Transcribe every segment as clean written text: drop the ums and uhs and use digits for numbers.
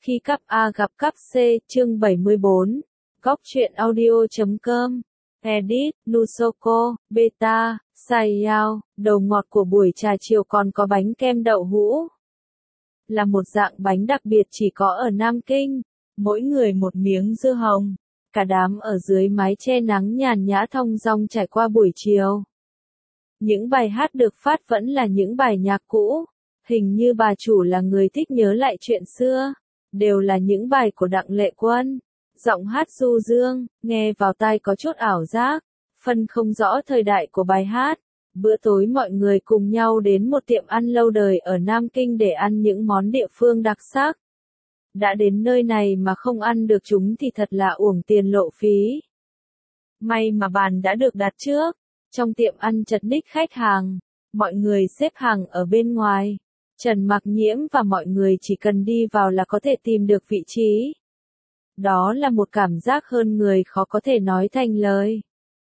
Khi cắp A gặp cắp C, chương 74, Góc truyện audio.com, Edit, Nusoko, Beta, Sayao, đầu ngọt của buổi trà chiều còn có bánh kem đậu hũ. Là một dạng bánh đặc biệt chỉ có ở Nam Kinh, mỗi người một miếng dưa hồng, cả đám ở dưới mái che nắng nhàn nhã thong dong trải qua buổi chiều. Những bài hát được phát vẫn là những bài nhạc cũ, hình như bà chủ là người thích nhớ lại chuyện xưa, đều là những bài của Đặng Lệ Quân. Giọng hát du dương, nghe vào tai có chút ảo giác, phân không rõ thời đại của bài hát. Bữa tối mọi người cùng nhau đến một tiệm ăn lâu đời ở Nam Kinh để ăn những món địa phương đặc sắc. Đã đến nơi này mà không ăn được chúng thì thật là uổng tiền lộ phí. May mà bàn đã được đặt trước. Trong tiệm ăn chật ních khách hàng, mọi người xếp hàng ở bên ngoài. Trần Mặc Nhiễm và mọi người chỉ cần đi vào là có thể tìm được vị trí. Đó là một cảm giác hơn người khó có thể nói thành lời.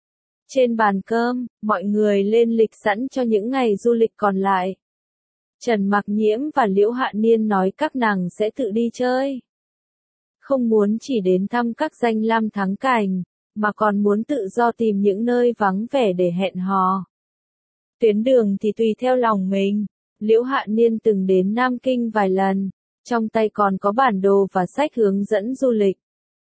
Trên bàn cơm, mọi người lên lịch sẵn cho những ngày du lịch còn lại. Trần Mặc Nhiễm và Liễu Hạ Niên nói các nàng sẽ tự đi chơi. Không muốn chỉ đến thăm các danh lam thắng cảnh, mà còn muốn tự do tìm những nơi vắng vẻ để hẹn hò. Tuyến đường thì tùy theo lòng mình. Liễu Hạ Niên từng đến Nam Kinh vài lần, trong tay còn có bản đồ và sách hướng dẫn du lịch.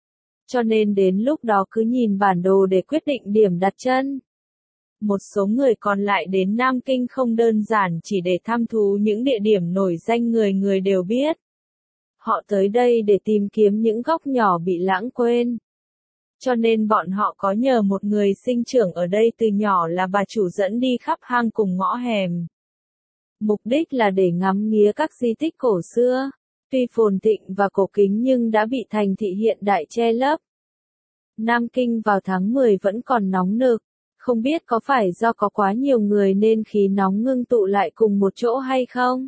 Cho nên đến lúc đó cứ nhìn bản đồ để quyết định điểm đặt chân. Một số người còn lại đến Nam Kinh không đơn giản chỉ để thăm thú những địa điểm nổi danh người người đều biết. Họ tới đây để tìm kiếm những góc nhỏ bị lãng quên. Cho nên bọn họ có nhờ một người sinh trưởng ở đây từ nhỏ là bà chủ dẫn đi khắp hang cùng ngõ hẻm. Mục đích là để ngắm nghía các di tích cổ xưa, tuy phồn thịnh và cổ kính nhưng đã bị thành thị hiện đại che lấp. Nam Kinh vào tháng 10 vẫn còn nóng nực, không biết có phải do có quá nhiều người nên khí nóng ngưng tụ lại cùng một chỗ hay không?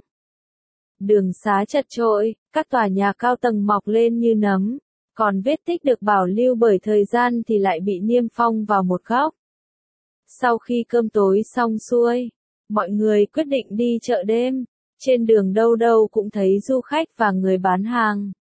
Đường xá chật chội, các tòa nhà cao tầng mọc lên như nấm, còn vết tích được bảo lưu bởi thời gian thì lại bị niêm phong vào một góc. Sau khi cơm tối xong xuôi, mọi người quyết định đi chợ đêm, trên đường đâu đâu cũng thấy du khách và người bán hàng.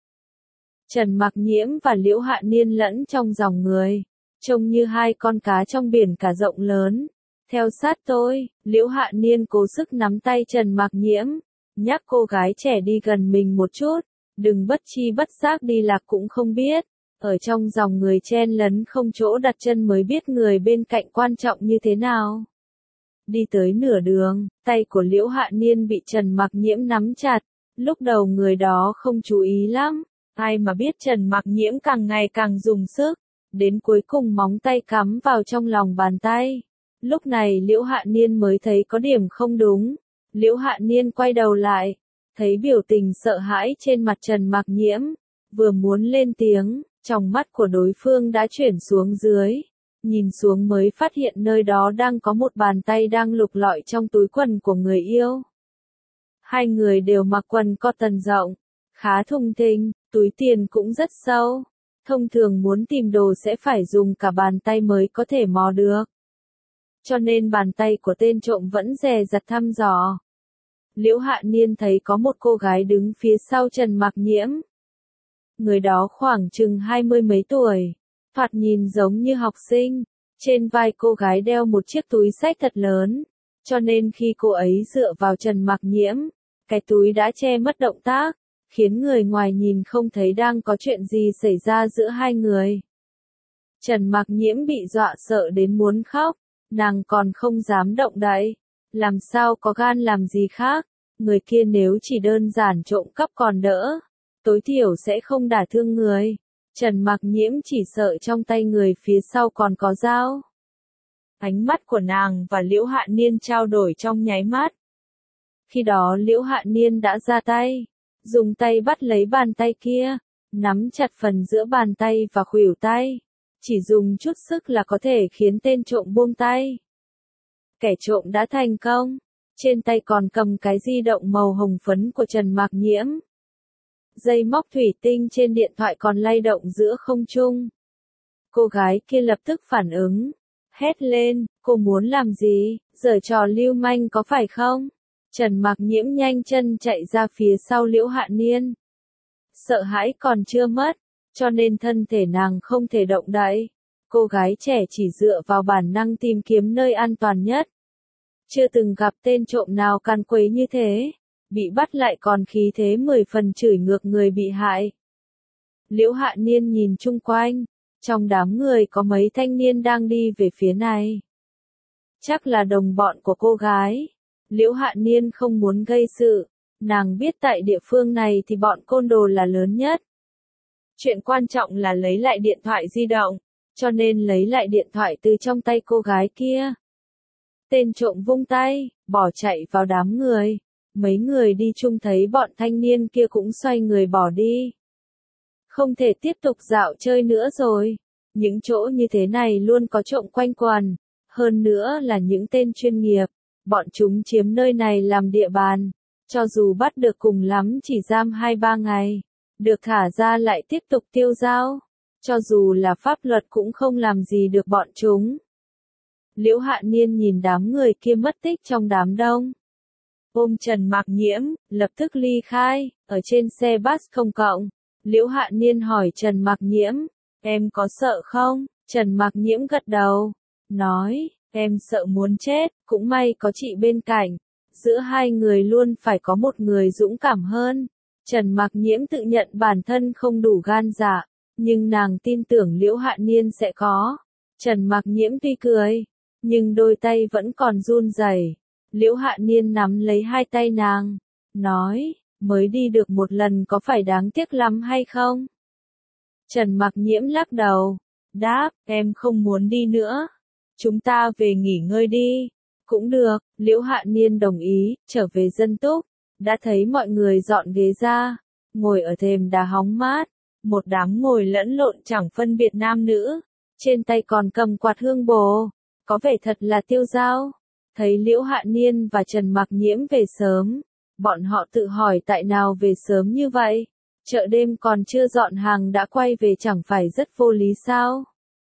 Trần Mặc Nhiễm và Liễu Hạ Niên lẫn trong dòng người, trông như hai con cá trong biển cả rộng lớn. Theo sát tôi, Liễu Hạ Niên cố sức nắm tay Trần Mặc Nhiễm, nhắc cô gái trẻ đi gần mình một chút, đừng bất chi bất giác đi lạc cũng không biết. Ở trong dòng người chen lấn không chỗ đặt chân mới biết người bên cạnh quan trọng như thế nào. Đi tới nửa đường, tay của Liễu Hạ Niên bị Trần Mặc Nhiễm nắm chặt, lúc đầu người đó không chú ý lắm, ai mà biết Trần Mặc Nhiễm càng ngày càng dùng sức, đến cuối cùng móng tay cắm vào trong lòng bàn tay. Lúc này Liễu Hạ Niên mới thấy có điểm không đúng, Liễu Hạ Niên quay đầu lại, thấy biểu tình sợ hãi trên mặt Trần Mặc Nhiễm, vừa muốn lên tiếng, trong mắt của đối phương đã chuyển xuống dưới. Nhìn xuống mới phát hiện nơi đó đang có một bàn tay đang lục lọi trong túi quần của người yêu. Hai người đều mặc quần cotton rộng, khá thùng thình, túi tiền cũng rất sâu. Thông thường muốn tìm đồ sẽ phải dùng cả bàn tay mới có thể mò được. Cho nên bàn tay của tên trộm vẫn dè dặt thăm dò. Liễu Hạ Niên thấy có một cô gái đứng phía sau Trần Mặc Nhiễm. Người đó khoảng chừng 20 mấy tuổi. Thoạt nhìn giống như học sinh, trên vai cô gái đeo một chiếc túi xách thật lớn, cho nên khi cô ấy dựa vào Trần Mặc Nhiễm, cái túi đã che mất động tác, khiến người ngoài nhìn không thấy đang có chuyện gì xảy ra giữa hai người. Trần Mặc Nhiễm bị dọa sợ đến muốn khóc, nàng còn không dám động đậy, làm sao có gan làm gì khác, người kia nếu chỉ đơn giản trộm cắp còn đỡ, tối thiểu sẽ không đả thương người. Trần Mặc Nhiễm chỉ sợ trong tay người phía sau còn có dao. Ánh mắt của nàng và Liễu Hạ Niên trao đổi trong nháy mắt. Khi đó Liễu Hạ Niên đã ra tay, dùng tay bắt lấy bàn tay kia, nắm chặt phần giữa bàn tay và khuỷu tay. Chỉ dùng chút sức là có thể khiến tên trộm buông tay. Kẻ trộm đã thành công, trên tay còn cầm cái di động màu hồng phấn của Trần Mặc Nhiễm. Dây móc thủy tinh trên điện thoại còn lay động giữa không trung. Cô gái kia lập tức phản ứng, hét lên, cô muốn làm gì, giở trò lưu manh có phải không? Trần Mặc Nhiễm nhanh chân chạy ra phía sau Liễu Hạ Niên. sợ hãi còn chưa mất, cho nên thân thể nàng không thể động đậy. Cô gái trẻ chỉ dựa vào bản năng tìm kiếm nơi an toàn nhất. Chưa từng gặp tên trộm nào càn quấy như thế, bị bắt lại còn khí thế 10 phần chửi ngược người bị hại. Liễu Hạ Niên nhìn chung quanh, trong đám người có mấy thanh niên đang đi về phía này. Chắc là đồng bọn của cô gái. Liễu Hạ Niên không muốn gây sự, nàng biết tại địa phương này thì bọn côn đồ là lớn nhất. Chuyện quan trọng là lấy lại điện thoại di động, cho nên lấy lại điện thoại từ trong tay cô gái kia. Tên trộm vung tay, bỏ chạy vào đám người. Mấy người đi chung thấy bọn thanh niên kia cũng xoay người bỏ đi. Không thể tiếp tục dạo chơi nữa rồi. Những chỗ như thế này luôn có trộm quanh quần. Hơn nữa là những tên chuyên nghiệp. Bọn chúng chiếm nơi này làm địa bàn. Cho dù bắt được cùng lắm chỉ giam 2-3 ngày. Được thả ra lại tiếp tục tiêu dao. Cho dù là pháp luật cũng không làm gì được bọn chúng. Liễu Hạ Niên nhìn đám người kia mất tích trong đám đông. Ôm Trần Mạc Nhiễm, lập tức ly khai, ở trên xe bus công cộng. Liễu Hạ Niên hỏi Trần Mạc Nhiễm, em có sợ không? Trần Mạc Nhiễm gật đầu, nói, em sợ muốn chết, cũng may có chị bên cạnh. Giữa hai người luôn phải có một người dũng cảm hơn. Trần Mạc Nhiễm tự nhận bản thân không đủ gan dạ, nhưng nàng tin tưởng Liễu Hạ Niên sẽ có. Trần Mạc Nhiễm tuy cười, nhưng đôi tay vẫn còn run rẩy. Liễu Hạ Niên nắm lấy hai tay nàng, nói, mới đi được một lần có phải đáng tiếc lắm hay không? Trần Mạc Nhiễm lắc đầu, đáp, em không muốn đi nữa. Chúng ta về nghỉ ngơi đi. Cũng được, Liễu Hạ Niên đồng ý, trở về dân túc. Đã thấy mọi người dọn ghế ra, ngồi ở thềm đá hóng mát. Một đám ngồi lẫn lộn chẳng phân biệt nam nữ. Trên tay còn cầm quạt hương bồ. Có vẻ thật là tiêu dao. Thấy Liễu Hạ Niên và Trần Mạc Nhiễm về sớm, bọn họ tự hỏi tại nào về sớm như vậy. Chợ đêm còn chưa dọn hàng đã quay về chẳng phải rất vô lý sao?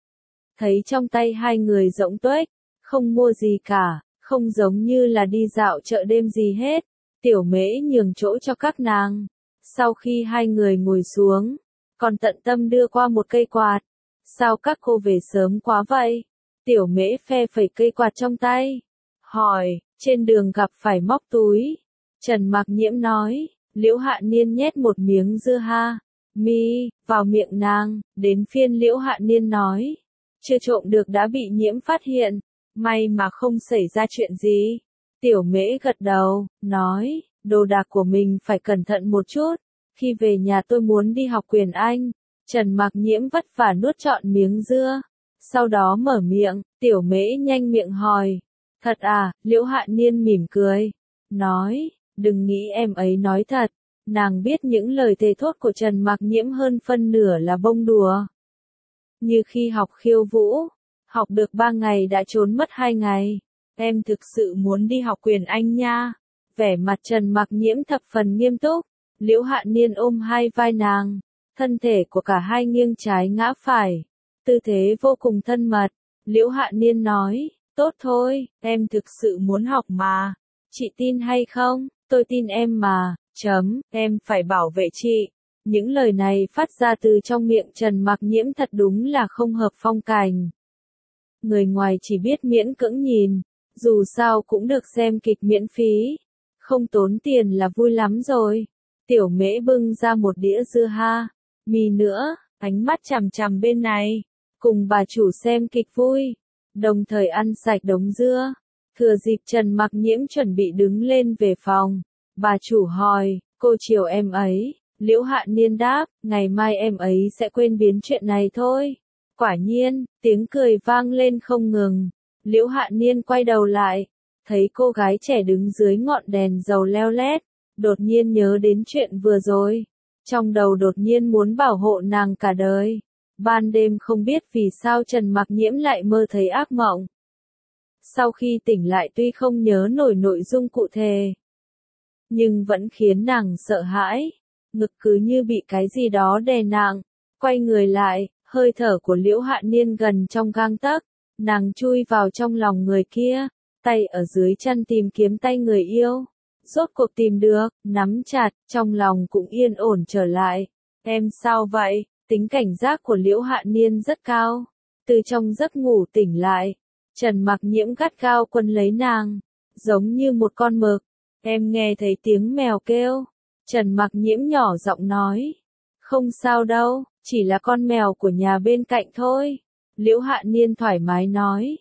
Thấy trong tay hai người rỗng tuếch, không mua gì cả, không giống như là đi dạo chợ đêm gì hết. Tiểu Mễ nhường chỗ cho các nàng. Sau khi hai người ngồi xuống, còn tận tâm đưa qua một cây quạt. Sao các cô về sớm quá vậy? Tiểu Mễ phe phẩy cây quạt trong tay. Hỏi, trên đường gặp phải móc túi. Trần Mạc Nhiễm nói, Liễu Hạ Niên nhét một miếng dưa ha, mi, vào miệng nàng, đến phiên Liễu Hạ Niên nói. Chưa trộm được đã bị Nhiễm phát hiện, may mà không xảy ra chuyện gì. Tiểu Mễ gật đầu, nói, đồ đạc của mình phải cẩn thận một chút, khi về nhà tôi muốn đi học quyền Anh. Trần Mạc Nhiễm vất vả nuốt trọn miếng dưa, sau đó mở miệng, Tiểu Mễ nhanh miệng hỏi. Thật à, Liễu Hạ Niên mỉm cười, nói, đừng nghĩ em ấy nói thật. Nàng biết những lời thề thốt của Trần Mạc Nhiễm hơn phân nửa là bông đùa. Như khi học khiêu vũ, học được 3 ngày đã trốn mất 2 ngày. Em thực sự muốn đi học quyền Anh nha. Vẻ mặt Trần Mạc Nhiễm thập phần nghiêm túc. Liễu Hạ Niên ôm hai vai nàng. Thân thể của cả hai nghiêng trái ngã phải. Tư thế vô cùng thân mật. Liễu Hạ Niên nói, tốt thôi, em thực sự muốn học mà. Chị tin hay không? Tôi tin em mà. Em phải bảo vệ chị. Những lời này phát ra từ trong miệng Trần Mạc Nhiễm thật đúng là không hợp phong cảnh. Người ngoài chỉ biết miễn cưỡng nhìn, dù sao cũng được xem kịch miễn phí. Không tốn tiền là vui lắm rồi. Tiểu Mễ bưng ra một đĩa dưa ha, mì nữa, ánh mắt chằm chằm bên này. Cùng bà chủ xem kịch vui, đồng thời ăn sạch đống dưa. Thừa dịp Trần Mạc Nhiễm chuẩn bị đứng lên về phòng, bà chủ hỏi, cô chiều em ấy. Liễu Hạ Niên đáp, ngày mai em ấy sẽ quên biến chuyện này thôi. Quả nhiên, tiếng cười vang lên không ngừng. Liễu Hạ Niên quay đầu lại, thấy cô gái trẻ đứng dưới ngọn đèn dầu leo lét, đột nhiên nhớ đến chuyện vừa rồi. Trong đầu đột nhiên muốn bảo hộ nàng cả đời. Ban đêm không biết vì sao Trần Mạc Nhiễm lại mơ thấy ác mộng. Sau khi tỉnh lại tuy không nhớ nổi nội dung cụ thể, nhưng vẫn khiến nàng sợ hãi. Ngực cứ như bị cái gì đó đè nặng. Quay người lại, hơi thở của Liễu Hạ Niên gần trong gang tấc. Nàng chui vào trong lòng người kia, tay ở dưới chân tìm kiếm tay người yêu. Rốt cuộc tìm được, nắm chặt, trong lòng cũng yên ổn trở lại. Em sao vậy? Tính cảnh giác của Liễu Hạ Niên rất cao. Từ trong giấc ngủ tỉnh lại, Trần Mặc Nhiễm gắt gao quấn lấy nàng, giống như một con mực. Em nghe thấy tiếng mèo kêu. Trần Mặc Nhiễm nhỏ giọng nói. Không sao đâu, chỉ là con mèo của nhà bên cạnh thôi. Liễu Hạ Niên thoải mái nói.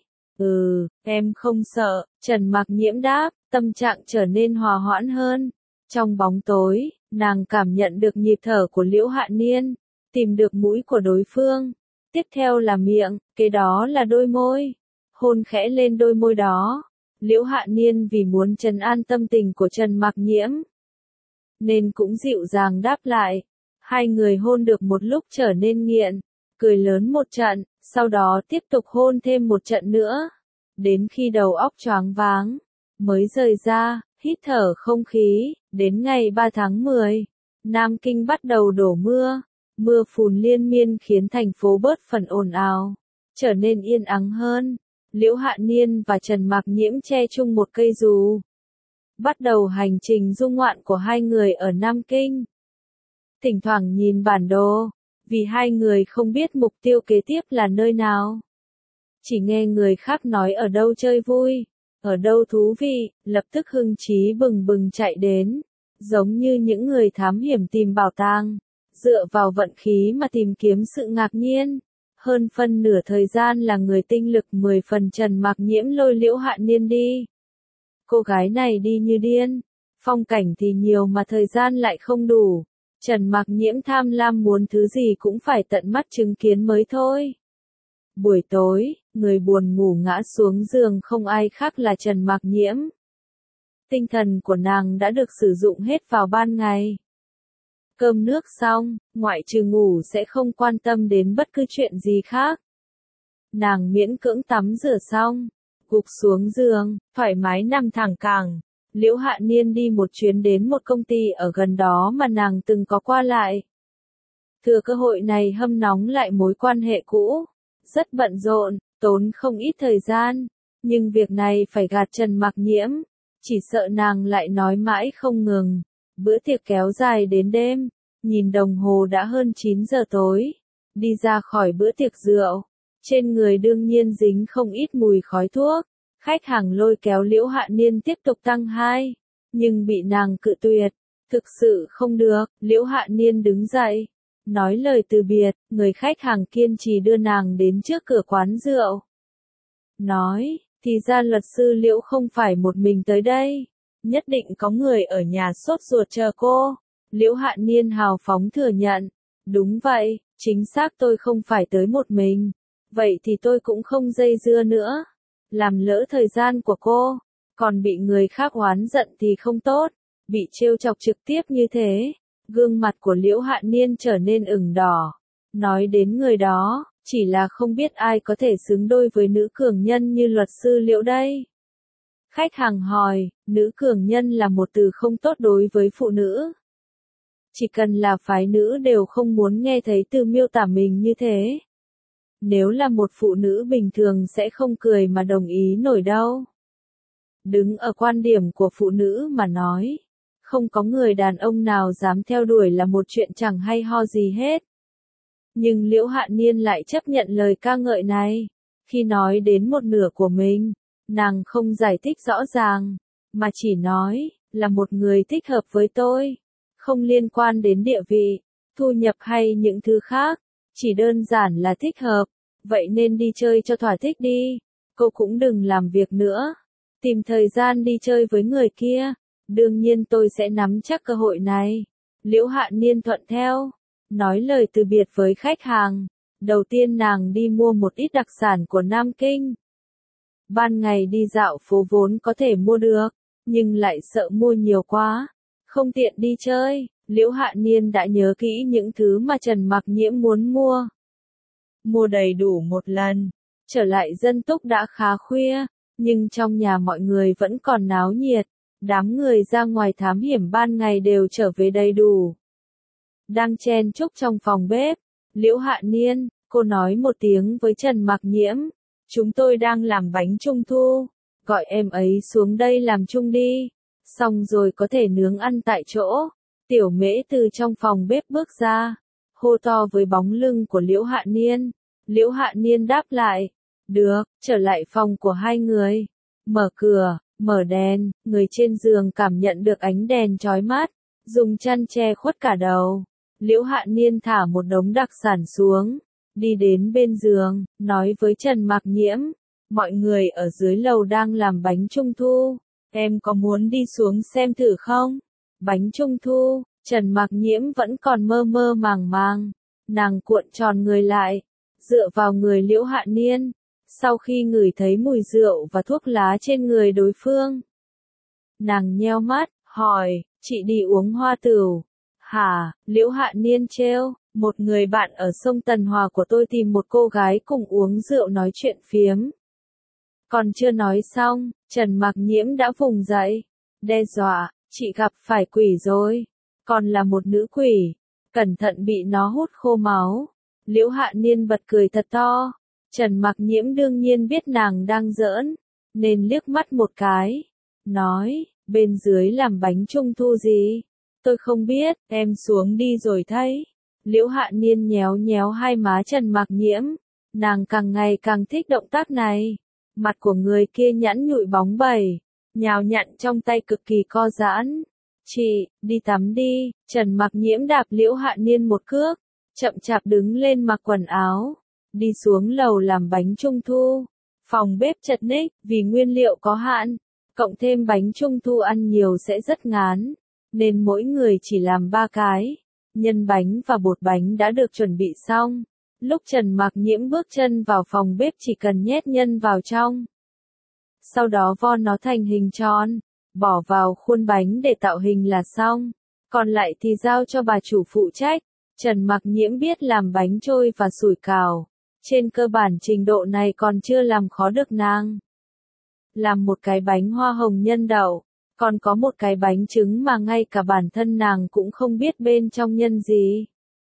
Em không sợ, Trần Mặc Nhiễm đáp, tâm trạng trở nên hòa hoãn hơn. Trong bóng tối, nàng cảm nhận được nhịp thở của Liễu Hạ Niên, tìm được mũi của đối phương. Tiếp theo là miệng, kế đó là đôi môi. Hôn khẽ lên đôi môi đó. Liễu Hạ Niên vì muốn trấn an tâm tình của Trần Mặc Nhiễm, nên cũng dịu dàng đáp lại. Hai người hôn được một lúc trở nên nghiện, cười lớn một trận, sau đó tiếp tục hôn thêm một trận nữa. Đến khi đầu óc choáng váng, mới rời ra, hít thở không khí. Đến ngày 3 tháng 10, Nam Kinh bắt đầu đổ mưa. Mưa phùn liên miên khiến thành phố bớt phần ồn ào, trở nên yên ắng hơn. Liễu Hạ Niên và Trần Mặc Nhiễm che chung một cây dù, bắt đầu hành trình du ngoạn của hai người ở Nam Kinh. Thỉnh thoảng nhìn bản đồ, vì hai người không biết mục tiêu kế tiếp là nơi nào. Chỉ nghe người khác nói ở đâu chơi vui, ở đâu thú vị, lập tức hưng trí bừng bừng chạy đến, giống như những người thám hiểm tìm bảo tàng, dựa vào vận khí mà tìm kiếm sự ngạc nhiên. Hơn phân nửa thời gian là người tinh lực 10 phần Trần Mặc Nhiễm lôi Liễu Hạ Niên đi. Cô gái này đi như điên, phong cảnh thì nhiều mà thời gian lại không đủ. Trần Mặc Nhiễm tham lam muốn thứ gì cũng phải tận mắt chứng kiến mới thôi. Buổi tối, người buồn ngủ ngã xuống giường không ai khác là Trần Mặc Nhiễm. Tinh thần của nàng đã được sử dụng hết vào ban ngày. Cơm nước xong, ngoại trừ ngủ sẽ không quan tâm đến bất cứ chuyện gì khác. Nàng miễn cưỡng tắm rửa xong, gục xuống giường, thoải mái nằm thẳng cẳng. Liễu Hạ Niên đi một chuyến đến một công ty ở gần đó mà nàng từng có qua lại. Thừa cơ hội này hâm nóng lại mối quan hệ cũ. Rất bận rộn, tốn không ít thời gian, nhưng việc này phải gạt Trần Mặc Nhiễm, chỉ sợ nàng lại nói mãi không ngừng. Bữa tiệc kéo dài đến đêm, nhìn đồng hồ đã hơn 9 giờ tối. Đi ra khỏi bữa tiệc rượu, trên người đương nhiên dính không ít mùi khói thuốc. Khách hàng lôi kéo Liễu Hạ Niên tiếp tục tăng 2, nhưng bị nàng cự tuyệt. Thực sự không được, Liễu Hạ Niên đứng dậy, nói lời từ biệt. Người khách hàng kiên trì đưa nàng đến trước cửa quán rượu. Nói, thì ra luật sư Liễu không phải một mình tới đây. Nhất định có người ở nhà sốt ruột chờ cô. Liễu Hạ Niên hào phóng thừa nhận. Đúng vậy, chính xác tôi không phải tới một mình. Vậy thì tôi cũng không dây dưa nữa. Làm lỡ thời gian của cô, còn bị người khác oán giận thì không tốt. Bị trêu chọc trực tiếp như thế, gương mặt của Liễu Hạ Niên trở nên ửng đỏ. Nói đến người đó, chỉ là không biết ai có thể xứng đôi với nữ cường nhân như luật sư Liễu đây. Khách hàng hỏi, nữ cường nhân là một từ không tốt đối với phụ nữ. Chỉ cần là phái nữ đều không muốn nghe thấy từ miêu tả mình như thế. Nếu là một phụ nữ bình thường sẽ không cười mà đồng ý nổi đâu. Đứng ở quan điểm của phụ nữ mà nói, không có người đàn ông nào dám theo đuổi là một chuyện chẳng hay ho gì hết. Nhưng Liễu Hạ Niên lại chấp nhận lời ca ngợi này. Khi nói đến một nửa của mình, nàng không giải thích rõ ràng, mà chỉ nói, là một người thích hợp với tôi. Không liên quan đến địa vị, thu nhập hay những thứ khác, chỉ đơn giản là thích hợp. Vậy nên đi chơi cho thỏa thích đi. Cô cũng đừng làm việc nữa. Tìm thời gian đi chơi với người kia. Đương nhiên tôi sẽ nắm chắc cơ hội này. Liễu Hạ Niên thuận theo. Nói lời từ biệt với khách hàng. Đầu tiên nàng đi mua một ít đặc sản của Nam Kinh. Ban ngày đi dạo phố vốn có thể mua được, nhưng lại sợ mua nhiều quá, không tiện đi chơi. Liễu Hạ Niên đã nhớ kỹ những thứ mà Trần Mặc Nhiễm muốn mua. Mua đầy đủ một lần. Trở lại dân túc đã khá khuya, nhưng trong nhà mọi người vẫn còn náo nhiệt. Đám người ra ngoài thám hiểm ban ngày đều trở về đầy đủ. Đang chen chúc trong phòng bếp, Liễu Hạ Niên, cô nói một tiếng với Trần Mặc Nhiễm. Chúng tôi đang làm bánh trung thu, gọi em ấy xuống đây làm chung đi. Xong rồi có thể nướng ăn tại chỗ. Tiểu Mễ từ trong phòng bếp bước ra, hô to với bóng lưng của Liễu Hạ Niên. Liễu Hạ Niên đáp lại, được, trở lại phòng của hai người. Mở cửa, mở đèn, người trên giường cảm nhận được ánh đèn chói mắt, dùng chăn che khuất cả đầu. Liễu Hạ Niên thả một đống đặc sản xuống, đi đến bên giường, nói với Trần Mạc Nhiễm, mọi người ở dưới lầu đang làm bánh trung thu, em có muốn đi xuống xem thử không? Bánh trung thu, Trần Mạc Nhiễm vẫn còn mơ mơ màng màng, nàng cuộn tròn người lại, dựa vào người Liễu Hạ Niên, sau khi ngửi thấy mùi rượu và thuốc lá trên người đối phương. Nàng nheo mắt, hỏi, chị đi uống hoa tửu. Hả, Liễu Hạ Niên trêu, một người bạn ở sông Tần Hòa của tôi tìm một cô gái cùng uống rượu nói chuyện phiếm. Còn chưa nói xong, Trần Mạc Nhiễm đã vùng dậy, đe dọa, chị gặp phải quỷ rồi, còn là một nữ quỷ, cẩn thận bị nó hút khô máu. Liễu Hạ Niên bật cười thật to, Trần Mạc Nhiễm đương nhiên biết nàng đang giỡn, nên liếc mắt một cái, nói, bên dưới làm bánh trung thu gì? Tôi không biết, em xuống đi rồi thấy. Liễu Hạ Niên nhéo nhéo hai má Trần Mạc Nhiễm, nàng càng ngày càng thích động tác này. Mặt của người kia nhẵn nhụi bóng bẩy, nhào nhặn trong tay cực kỳ co giãn. Chị, đi tắm đi. Trần Mạc Nhiễm đạp Liễu Hạ Niên một cước, chậm chạp đứng lên mặc quần áo, đi xuống lầu làm bánh trung thu. Phòng bếp chật ních, vì nguyên liệu có hạn, cộng thêm bánh trung thu ăn nhiều sẽ rất ngán, nên mỗi người chỉ làm 3 cái. Nhân bánh và bột bánh đã được chuẩn bị xong. Lúc Trần Mạc Nhiễm bước chân vào phòng bếp chỉ cần nhét nhân vào trong. Sau đó vo nó thành hình tròn, bỏ vào khuôn bánh để tạo hình là xong. Còn lại thì giao cho bà chủ phụ trách. Trần Mạc Nhiễm biết làm bánh trôi và sủi cảo. Trên cơ bản trình độ này còn chưa làm khó được nàng. Làm một cái bánh hoa hồng nhân đậu, còn có một cái bánh trứng mà ngay cả bản thân nàng cũng không biết bên trong nhân gì.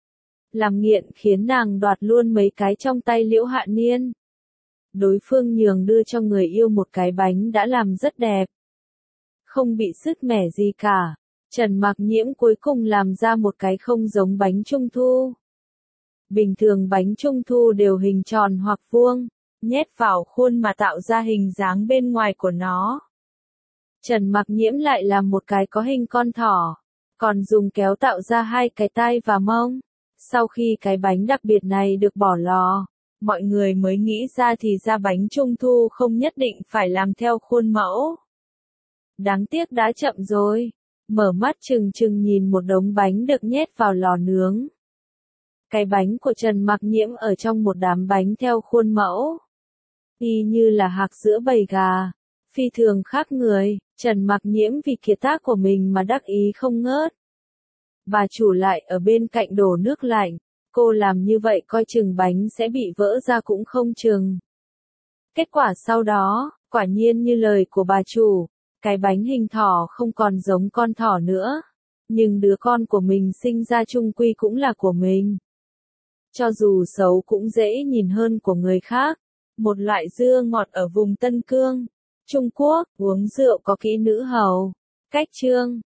Làm nghiện khiến nàng đoạt luôn mấy cái trong tay Liễu Hạ Niên. Đối phương nhường đưa cho người yêu một cái bánh đã làm rất đẹp. Không bị sứt mẻ gì cả. Trần Mạc Nhiễm cuối cùng làm ra một cái không giống bánh trung thu. Bình thường bánh trung thu đều hình tròn hoặc vuông, nhét vào khuôn mà tạo ra hình dáng bên ngoài của nó. Trần Mạc Nhiễm lại làm một cái có hình con thỏ, còn dùng kéo tạo ra hai cái tai và mông. Sau khi cái bánh đặc biệt này được bỏ lò, mọi người mới nghĩ ra thì ra bánh trung thu không nhất định phải làm theo khuôn mẫu. Đáng tiếc đã chậm rồi. Mở mắt trừng trừng nhìn một đống bánh được nhét vào lò nướng. Cái bánh của Trần Mạc Nhiễm ở trong một đám bánh theo khuôn mẫu, y như là hạc giữa bầy gà, phi thường khác người. Trần Mạc Nhiễm vì kiệt tác của mình mà đắc ý không ngớt. Bà chủ lại ở bên cạnh đổ nước lạnh, cô làm như vậy coi chừng bánh sẽ bị vỡ ra cũng không chừng. Kết quả sau đó, quả nhiên như lời của bà chủ, cái bánh hình thỏ không còn giống con thỏ nữa. Nhưng đứa con của mình sinh ra chung quy cũng là của mình. Cho dù xấu cũng dễ nhìn hơn của người khác. Một loại dưa ngọt ở vùng Tân Cương, Trung Quốc, uống rượu có kỹ nữ hầu. Cách chương